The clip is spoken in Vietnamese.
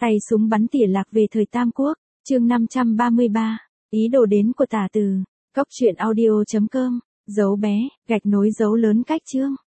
Tay súng bắn tỉa lạc về thời Tam Quốc, chương 533, ý đồ đến của Tả Từ, cốc truyện audio.com, dấu bé, gạch nối dấu lớn cách chương.